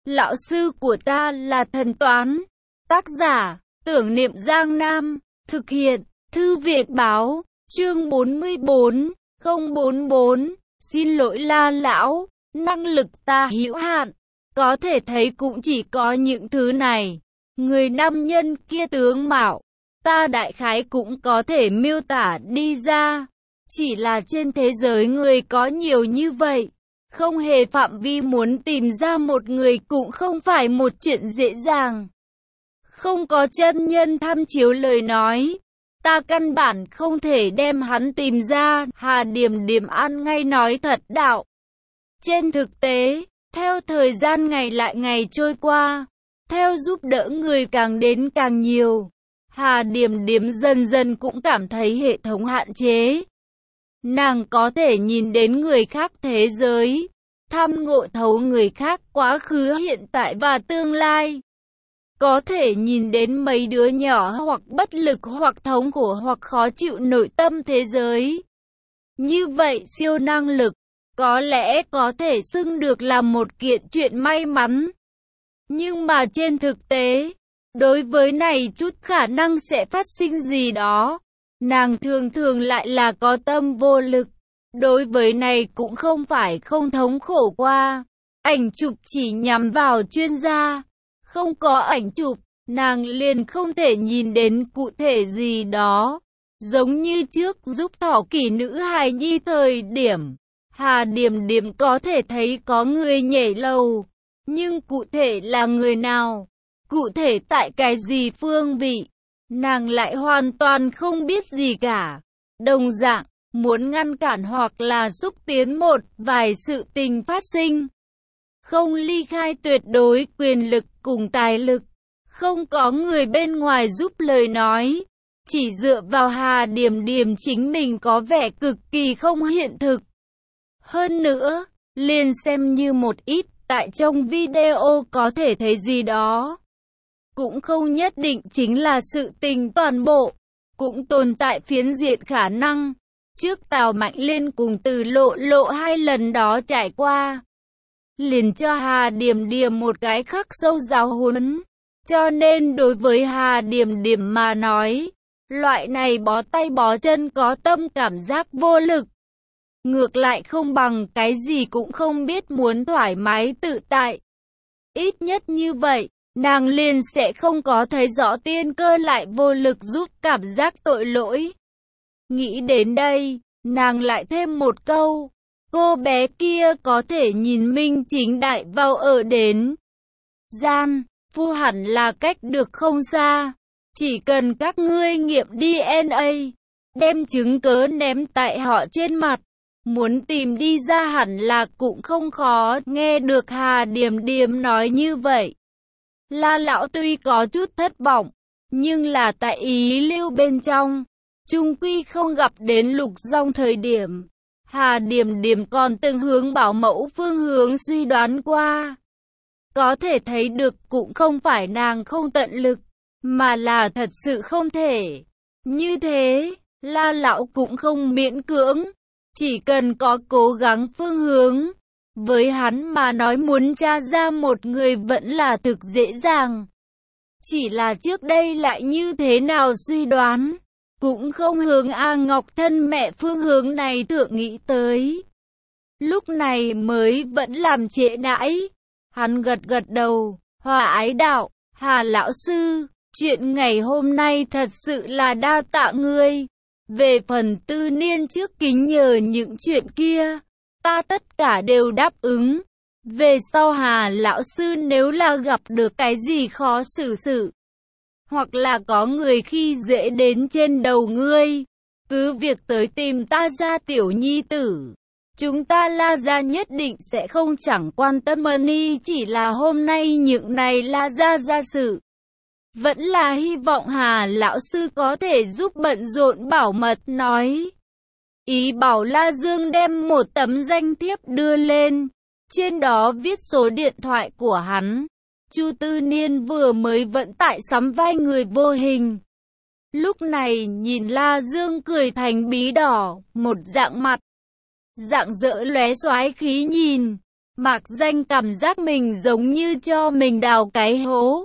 Lão sư của ta là thần toán. Tác giả, Tưởng Niệm Giang Nam. Thực hiện, Thư viện báo, chương 44, 044. Xin lỗi La lão, năng lực ta hữu hạn. Có thể thấy cũng chỉ có những thứ này. Người nam nhân kia tướng mạo, ta đại khái cũng có thể miêu tả đi ra. Chỉ là trên thế giới người có nhiều như vậy. Không hề phạm vi muốn tìm ra một người cũng không phải một chuyện dễ dàng. Không có chân nhân tham chiếu lời nói, ta căn bản không thể đem hắn tìm ra. Hà Điềm Điềm ăn ngay nói thật đạo. Trên thực tế, theo thời gian ngày lại ngày trôi qua, theo giúp đỡ người càng đến càng nhiều, Hà Điềm Điềm dần dần cũng cảm thấy hệ thống hạn chế. Nàng có thể nhìn đến người khác thế giới, thăm ngộ thấu người khác quá khứ hiện tại và tương lai. Có thể nhìn đến mấy đứa nhỏ hoặc bất lực hoặc thống khổ hoặc khó chịu nội tâm thế giới. Như vậy siêu năng lực, có lẽ có thể xưng được là một kiện chuyện may mắn. Nhưng mà trên thực tế, đối với này chút khả năng sẽ phát sinh gì đó, nàng thường thường lại là có tâm vô lực. Đối với này cũng không phải không thống khổ qua. Ảnh chụp chỉ nhắm vào chuyên gia. Không có ảnh chụp, nàng liền không thể nhìn đến cụ thể gì đó. Giống như trước giúp thỏ kỷ nữ hài nhi thời điểm, Hà Điềm Điềm có thể thấy có người nhảy lầu. Nhưng cụ thể là người nào? Cụ thể tại cái gì phương vị? Nàng lại hoàn toàn không biết gì cả. Đồng dạng, muốn ngăn cản hoặc là xúc tiến một vài sự tình phát sinh. Không ly khai tuyệt đối quyền lực cùng tài lực. Không có người bên ngoài giúp lời nói. Chỉ dựa vào Hà Điềm Điềm chính mình có vẻ cực kỳ không hiện thực. Hơn nữa, liền xem như một ít tại trong video có thể thấy gì đó. Cũng không nhất định chính là sự tình toàn bộ. Cũng tồn tại phiến diện khả năng. Trước Tào Mạnh Liên cùng Từ Lộ Lộ hai lần đó trải qua, liền cho Hà Điềm Điềm một cái khắc sâu giáo huấn. Cho nên đối với Hà Điềm Điềm mà nói, loại này bó tay bó chân có tâm cảm giác vô lực. Ngược lại không bằng cái gì cũng không biết muốn thoải mái tự tại. Ít nhất như vậy, nàng liền sẽ không có thấy rõ tiên cơ lại vô lực giúp cảm giác tội lỗi. Nghĩ đến đây, nàng lại thêm một câu. Cô bé kia có thể nhìn minh chính đại vào ở đến gian, phu hẳn là cách được không xa. Chỉ cần các ngươi nghiệm DNA, đem chứng cớ ném tại họ trên mặt, muốn tìm đi ra hẳn là cũng không khó. Nghe được Hà Điềm Điềm nói như vậy, La lão tuy có chút thất vọng, nhưng là tại ý lưu bên trong, chung quy không gặp đến Lục Dòng thời điểm. Hà Điềm Điềm còn từng hướng bảo mẫu phương hướng suy đoán qua. Có thể thấy được cũng không phải nàng không tận lực, mà là thật sự không thể. Như thế, La lão cũng không miễn cưỡng, chỉ cần có cố gắng phương hướng. Với hắn mà nói muốn tra ra một người vẫn là thực dễ dàng. Chỉ là trước đây lại như thế nào suy đoán, cũng không hướng A Ngọc thân mẹ phương hướng này thượng nghĩ tới. Lúc này mới vẫn làm trễ nãi. Hắn gật gật đầu, hòa ái đạo, Hà lão sư, chuyện ngày hôm nay thật sự là đa tạ ngươi. Về phần Tư Niên trước kính nhờ những chuyện kia, ta tất cả đều đáp ứng. Về sau Hà lão sư nếu là gặp được cái gì khó xử sự, hoặc là có người khi dễ đến trên đầu ngươi, cứ việc tới tìm ta ra tiểu nhi tử. Chúng ta La gia nhất định sẽ không chẳng quan tâm ân, chỉ là hôm nay những này La gia gia sự. Vẫn là hy vọng Hà lão sư có thể giúp bận rộn bảo mật nói. Ý bảo La Dương đem một tấm danh thiếp đưa lên, trên đó viết số điện thoại của hắn. Chu Tư Niên vừa mới vẫn tại sắm vai người vô hình. Lúc này nhìn La Dương cười thành bí đỏ, một dạng mặt dạng dỡ lóe xoái khí nhìn. mạc danh cảm giác mình giống như cho mình đào cái hố.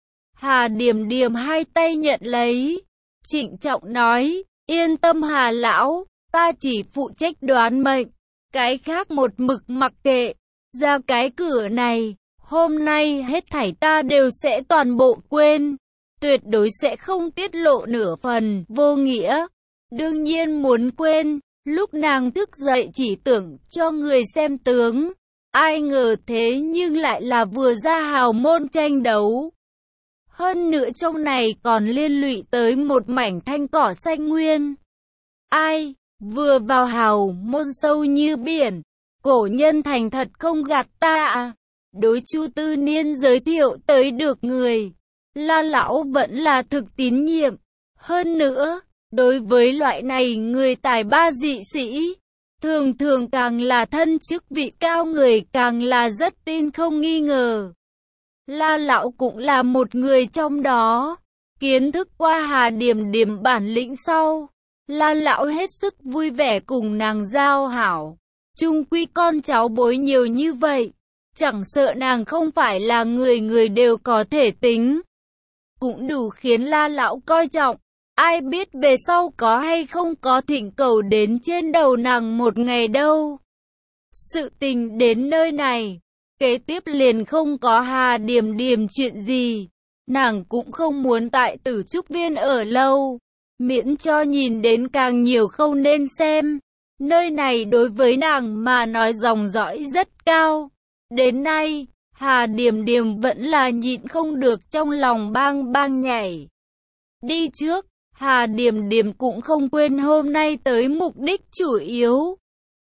Hà Điềm Điềm hai tay nhận lấy, trịnh trọng nói, yên tâm Hà lão, ta chỉ phụ trách đoán mệnh, cái khác một mực mặc kệ. Ra cái cửa này, hôm nay hết thảy ta đều sẽ toàn bộ quên, tuyệt đối sẽ không tiết lộ nửa phần vô nghĩa. Đương nhiên muốn quên, lúc nàng thức dậy chỉ tưởng cho người xem tướng, ai ngờ thế nhưng lại là vừa ra hào môn tranh đấu. Hơn nữa trong này còn liên lụy tới một mảnh thanh cỏ xanh nguyên. Ai, vừa vào hào môn sâu như biển, cổ nhân thành thật không gạt ta à. Đối Chu Tư Niên giới thiệu tới được người, La lão vẫn là thực tín nhiệm. Hơn nữa, đối với loại này người tài ba dị sĩ, thường thường càng là thân chức vị cao người càng là rất tin không nghi ngờ. La lão cũng là một người trong đó. Kiến thức qua Hà Điềm Điềm bản lĩnh sau, La lão hết sức vui vẻ cùng nàng giao hảo. Chung quy con cháu bối nhiều như vậy, chẳng sợ nàng không phải là người người đều có thể tính, cũng đủ khiến La lão coi trọng. Ai biết về sau có hay không có thỉnh cầu đến trên đầu nàng một ngày đâu. Sự tình đến nơi này, kế tiếp liền không có Hà Điềm Điềm chuyện gì. Nàng cũng không muốn tại Tử Trúc Viên ở lâu, miễn cho nhìn đến càng nhiều không nên xem. Nơi này đối với nàng mà nói dòng dõi rất cao. Đến nay, Hà Điềm Điềm vẫn là nhịn không được trong lòng bang bang nhảy. Đi trước, Hà Điềm Điềm cũng không quên hôm nay tới mục đích chủ yếu.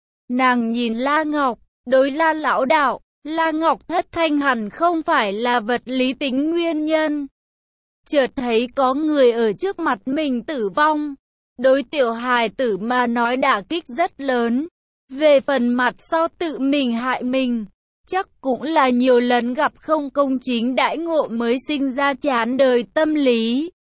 Nàng nhìn La Ngọc, đối La lão đạo, La Ngọc thất thanh hẳn không phải là vật lý tính nguyên nhân. Chợt thấy có người ở trước mặt mình tử vong, đối tiểu hài tử mà nói đả kích rất lớn. Về phần mặt sau tự mình hại mình, chắc cũng là nhiều lần gặp không công chính đãi ngộ mới sinh ra chán đời tâm lý.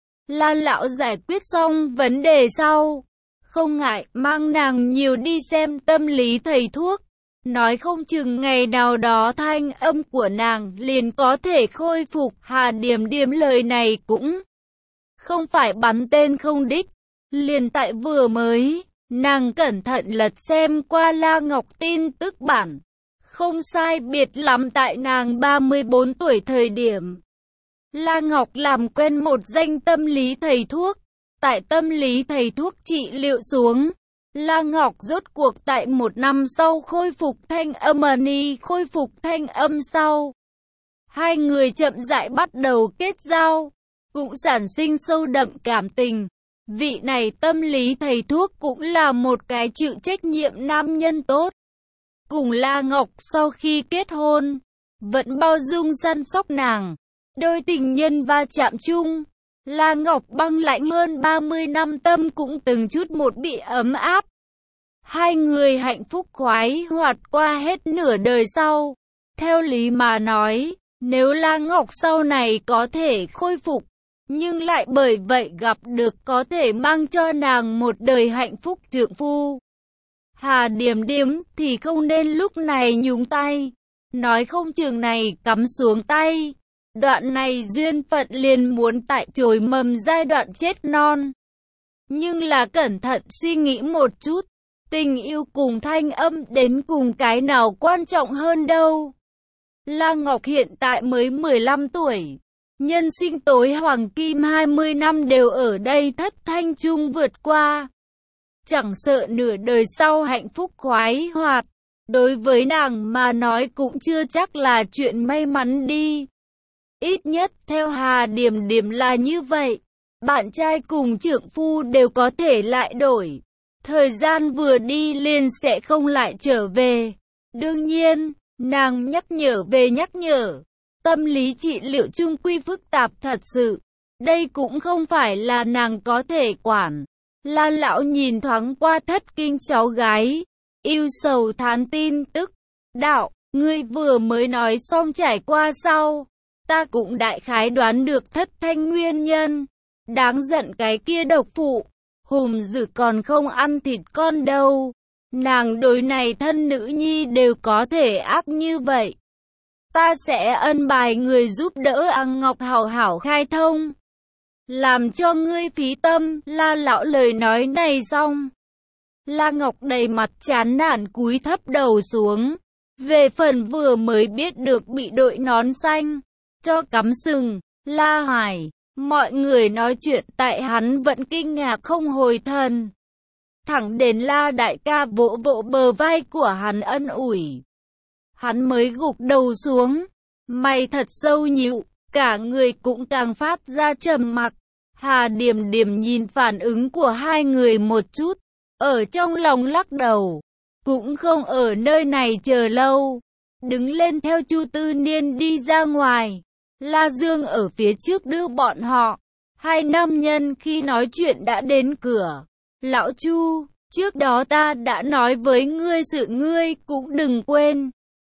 La lão giải quyết xong vấn đề sau, không ngại mang nàng nhiều đi xem tâm lý thầy thuốc. Nói không chừng ngày nào đó thanh âm của nàng liền có thể khôi phục. Hà Điềm Điềm lời này cũng không phải bắn tên không đích. Liền tại vừa mới, nàng cẩn thận lật xem qua La Ngọc tin tức bản. Không sai biệt lắm tại nàng 34 tuổi thời điểm, La Ngọc làm quen một danh tâm lý thầy thuốc. Tại tâm lý thầy thuốc trị liệu xuống, La Ngọc rốt cuộc tại một năm sau khôi phục thanh âm. Khôi phục thanh âm sau, hai người chậm rãi bắt đầu kết giao, cũng sản sinh sâu đậm cảm tình. Vị này tâm lý thầy thuốc cũng là một cái chịu trách nhiệm nam nhân tốt. Cùng La Ngọc sau khi kết hôn, vẫn bao dung săn sóc nàng. Đôi tình nhân va chạm chung, La Ngọc băng lãnh hơn 30 năm tâm cũng từng chút một bị ấm áp. Hai người hạnh phúc khoái hoạt qua hết nửa đời sau. Theo lý mà nói, nếu La Ngọc sau này có thể khôi phục, nhưng lại bởi vậy gặp được có thể mang cho nàng một đời hạnh phúc trượng phu, Hà Điềm Điềm thì không nên lúc này nhúng tay. Nói không chừng này cắm xuống tay, đoạn này duyên phận liền muốn tại chồi mầm giai đoạn chết non. Nhưng là cẩn thận suy nghĩ một chút, tình yêu cùng thanh âm đến cùng cái nào quan trọng hơn đâu. La Ngọc hiện tại mới 15 tuổi, nhân sinh tối hoàng kim 20 năm đều ở đây thất thanh chung vượt qua. Chẳng sợ nửa đời sau hạnh phúc khoái hoạt, đối với nàng mà nói cũng chưa chắc là chuyện may mắn đi. Ít nhất theo Hà Điềm Điềm là như vậy, bạn trai cùng trượng phu đều có thể lại đổi. Thời gian vừa đi liền sẽ không lại trở về. Đương nhiên, nàng nhắc nhở về nhắc nhở, tâm lý trị liệu chung quy phức tạp thật sự. Đây cũng không phải là nàng có thể quản. La lão nhìn thoáng qua thất kinh cháu gái, ưu sầu thán tin tức. Đạo, ngươi vừa mới nói xong trải qua sau, ta cũng đại khái đoán được thất thanh nguyên nhân. Đáng giận cái kia độc phụ, hùm dữ còn không ăn thịt con đâu. nàng đối này thân nữ nhi đều có thể ác như vậy. Ta sẽ ân bài người giúp đỡ Ăng Ngọc hảo hảo khai thông, làm cho ngươi phí tâm. La lão lời nói này xong, La Ngọc đầy mặt chán nản cúi thấp đầu xuống. Về phần vừa mới biết được bị đội nón xanh cho cắm sừng, La Hải, mọi người nói chuyện tại hắn vẫn kinh ngạc không hồi thần. Thẳng đến La đại ca vỗ vỗ bờ vai của hắn ân ủi, hắn mới gục đầu xuống, mày thật sâu nhíu, cả người cũng càng phát ra trầm mặc. Hà Điềm Điềm nhìn phản ứng của hai người một chút, ở trong lòng lắc đầu, cũng không ở nơi này chờ lâu, đứng lên theo Chu Tư Niên đi ra ngoài. La Dương ở phía trước đưa bọn họ. Hai nam nhân khi nói chuyện đã đến cửa. Lão Chu, trước đó ta đã nói với ngươi sự ngươi cũng đừng quên.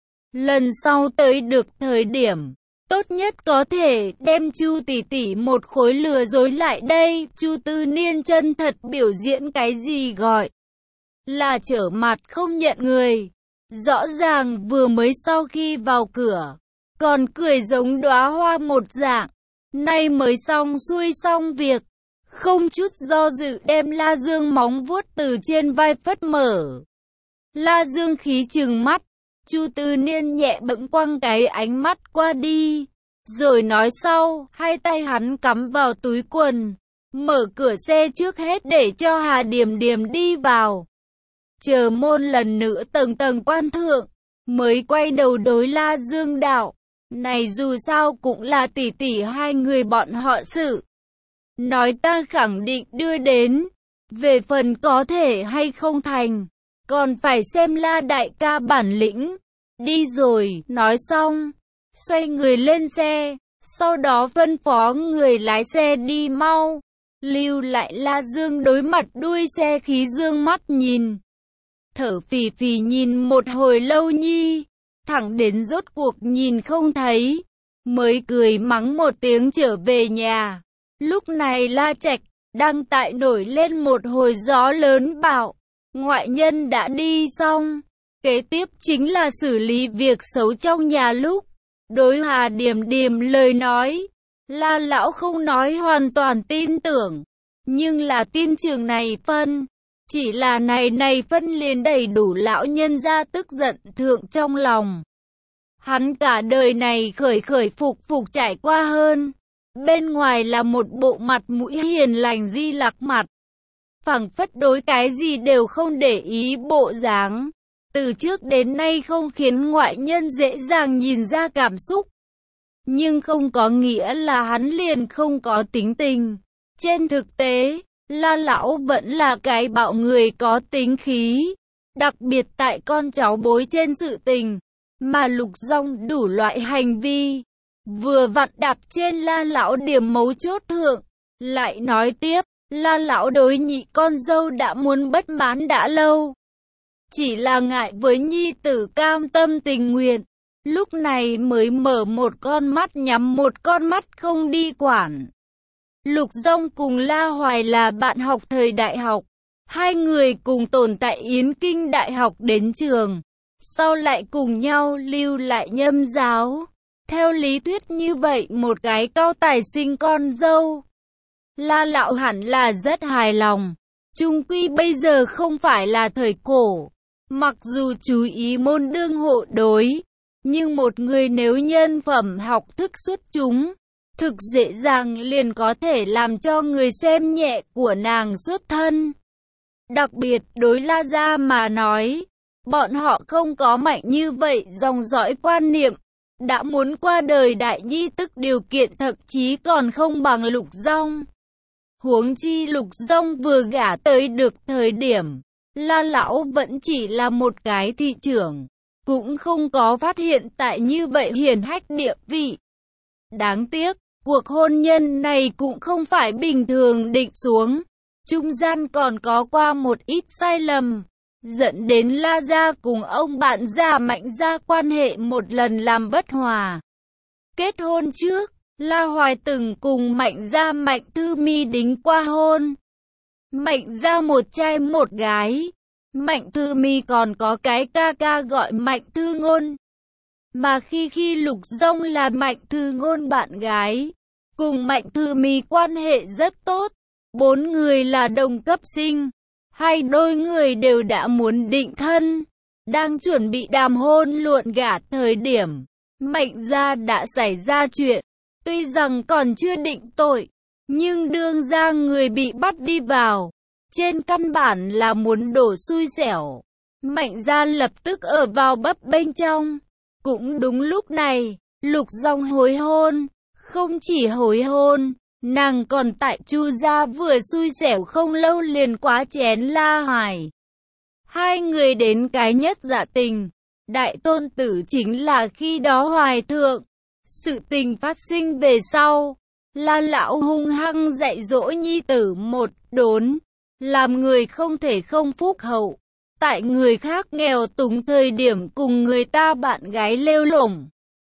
Lần sau tới được thời điểm, tốt nhất có thể đem Chu tỷ tỷ một khối lừa dối lại đây. Chu Tư Niên chân thật biểu diễn cái gì gọi là trở mặt không nhận người. Rõ ràng vừa mới sau khi vào cửa, còn cười giống đóa hoa một dạng. Nay mới xong xuôi xong việc, không chút do dự đem La Dương móng vuốt từ trên vai phất mở. La Dương khí trừng mắt, Chu Tư Niên nhẹ bẫng quăng cái ánh mắt qua đi, rồi nói sau. Hai tay hắn cắm vào túi quần, mở cửa xe trước hết để cho Hà Điềm Điềm đi vào. Chờ môn lần nữa tầng tầng quan thượng, mới quay đầu đối La Dương đạo, này dù sao cũng là tỷ tỷ hai người bọn họ sự. Nói ta khẳng định đưa đến, về phần có thể hay không thành, còn phải xem La đại ca bản lĩnh. Đi rồi, nói xong, xoay người lên xe, sau đó phân phó người lái xe đi mau, lưu lại La Dương đối mặt đuôi xe khí dương mắt nhìn. Thở phì phì nhìn một hồi lâu nhi, thẳng đến rốt cuộc nhìn không thấy, mới cười mắng một tiếng trở về nhà. Lúc này La Trạch đang tại nổi lên một hồi gió lớn bão, ngoại nhân đã đi xong, kế tiếp chính là xử lý việc xấu trong nhà. Lúc đối Hà Điềm Điềm lời nói, La lão không nói hoàn toàn tin tưởng, nhưng là tin trường này phân. Chỉ là này phân liền đầy đủ lão nhân ra tức giận thượng trong lòng. Hắn cả đời này khởi khởi phục phục trải qua hơn. Bên ngoài là một bộ mặt mũi hiền lành di lặc mặt, phảng phất đối cái gì đều không để ý bộ dáng. Từ trước đến nay không khiến ngoại nhân dễ dàng nhìn ra cảm xúc. Nhưng không có nghĩa là hắn liền không có tính tình. Trên thực tế, La lão vẫn là cái bạo người có tính khí, đặc biệt tại con cháu bối trên sự tình, mà Lục Dong đủ loại hành vi, vừa vặn đạp trên La lão điểm mấu chốt thượng. Lại nói tiếp, La lão đối nhị con dâu đã muốn bất mãn đã lâu, chỉ là ngại với nhi tử cam tâm tình nguyện, lúc này mới mở một con mắt nhắm một con mắt không đi quản. Lục Dong cùng La Hoài là bạn học thời đại học, hai người cùng tồn tại Yến Kinh Đại học đến trường, sau lại cùng nhau lưu lại Nhâm giáo. Theo lý thuyết như vậy một cái cao tài sinh con dâu, La lão hẳn là rất hài lòng. Chung quy bây giờ không phải là thời cổ, mặc dù chú ý môn đương hộ đối, nhưng một người nếu nhân phẩm học thức xuất chúng, thực dễ dàng liền có thể làm cho người xem nhẹ của nàng xuất thân. Đặc biệt đối La gia mà nói, bọn họ không có mạnh như vậy dòng dõi quan niệm, đã muốn qua đời đại nhi tức điều kiện thậm chí còn không bằng Lục Dong. Huống chi Lục Dong vừa gả tới được thời điểm, La lão vẫn chỉ là một cái thị trưởng, cũng không có phát hiện tại như vậy hiển hách địa vị. Đáng tiếc, cuộc hôn nhân này cũng không phải bình thường định xuống, trung gian còn có qua một ít sai lầm, dẫn đến La gia cùng ông bạn già Mạnh gia quan hệ một lần làm bất hòa. Kết hôn trước, La Hoài từng cùng Mạnh gia Mạnh Thư Mi đính qua hôn. Mạnh gia một trai một gái, Mạnh Thư Mi còn có cái ca ca gọi Mạnh Thư Ngôn. Mà khi Lục Dông là Mạnh Thư Ngôn bạn gái, cùng Mạnh Thư Mi quan hệ rất tốt. 4 người là đồng cấp sinh. Hai đôi người đều đã muốn định thân, đang chuẩn bị đàm hôn luận gả thời điểm Mạnh gia đã xảy ra chuyện. Tuy rằng còn chưa định tội, nhưng đương ra người bị bắt đi vào, trên căn bản là muốn đổ xui xẻo. Mạnh gia lập tức ở vào bấp bênh trong. Cũng đúng lúc này, Lục Dông hối hôn. Không chỉ hối hôn, nàng còn tại Chu gia vừa xui xẻo không lâu liền quá chén La Hoài. Hai người đến cái nhất dạ tình. Đại tôn tử chính là khi đó Hoài thượng. Sự tình phát sinh về sau, La lão hung hăng dạy dỗ nhi tử một đốn, làm người không thể không phúc hậu. Tại người khác nghèo túng thời điểm cùng người ta bạn gái lêu lổng.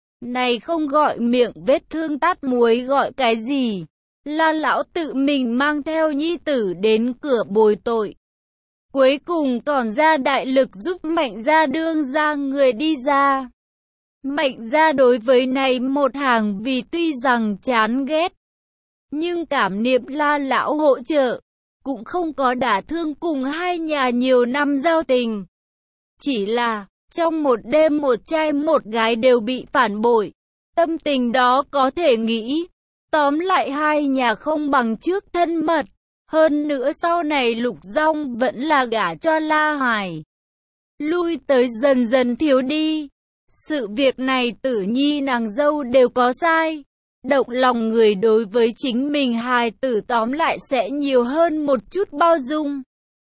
Này không gọi miệng vết thương tát muối gọi cái gì. La lão tự mình mang theo nhi tử đến cửa bồi tội. Cuối cùng còn ra đại lực giúp Mạnh gia đương ra người đi ra. Mạnh gia đối với này một hàng vì tuy rằng chán ghét, nhưng cảm niệm La lão hỗ trợ, cũng không có đả thương cùng hai nhà nhiều năm giao tình. Chỉ là, trong một đêm một trai một gái đều bị phản bội. Tâm tình đó có thể nghĩ. Tóm lại hai nhà không bằng trước thân mật. Hơn nữa sau này Lục Dông vẫn là gả cho La Hoài. Lui tới dần dần thiếu đi. Sự việc này Tử Nhi nàng dâu đều có sai. Động lòng người đối với chính mình hài tử tóm lại sẽ nhiều hơn một chút bao dung.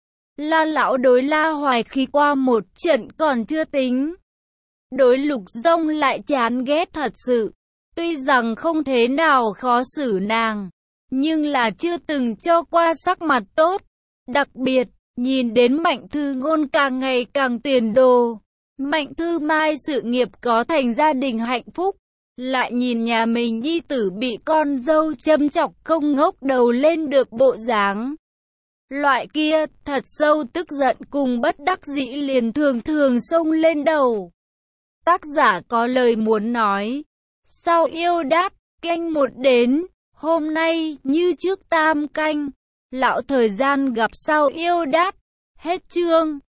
La lão đối La Hoài khi qua một trận còn chưa tính. Đối Lục Dông lại chán ghét thật sự. Tuy rằng không thế nào khó xử nàng, nhưng là chưa từng cho qua sắc mặt tốt. Đặc biệt, nhìn đến Mạnh Thư Ngôn càng ngày càng tiền đồ. Mạnh Thư Mai sự nghiệp có thành gia đình hạnh phúc. Lại nhìn nhà mình nhi tử bị con dâu châm chọc không ngóc đầu lên được bộ dáng. Loại kia, thật sâu tức giận cùng bất đắc dĩ liền thường thường xông lên đầu. Tác giả có lời muốn nói. Sao yêu đát, canh một đến, hôm nay như trước tam canh. Lão thời gian gặp sao yêu đát. Hết chương.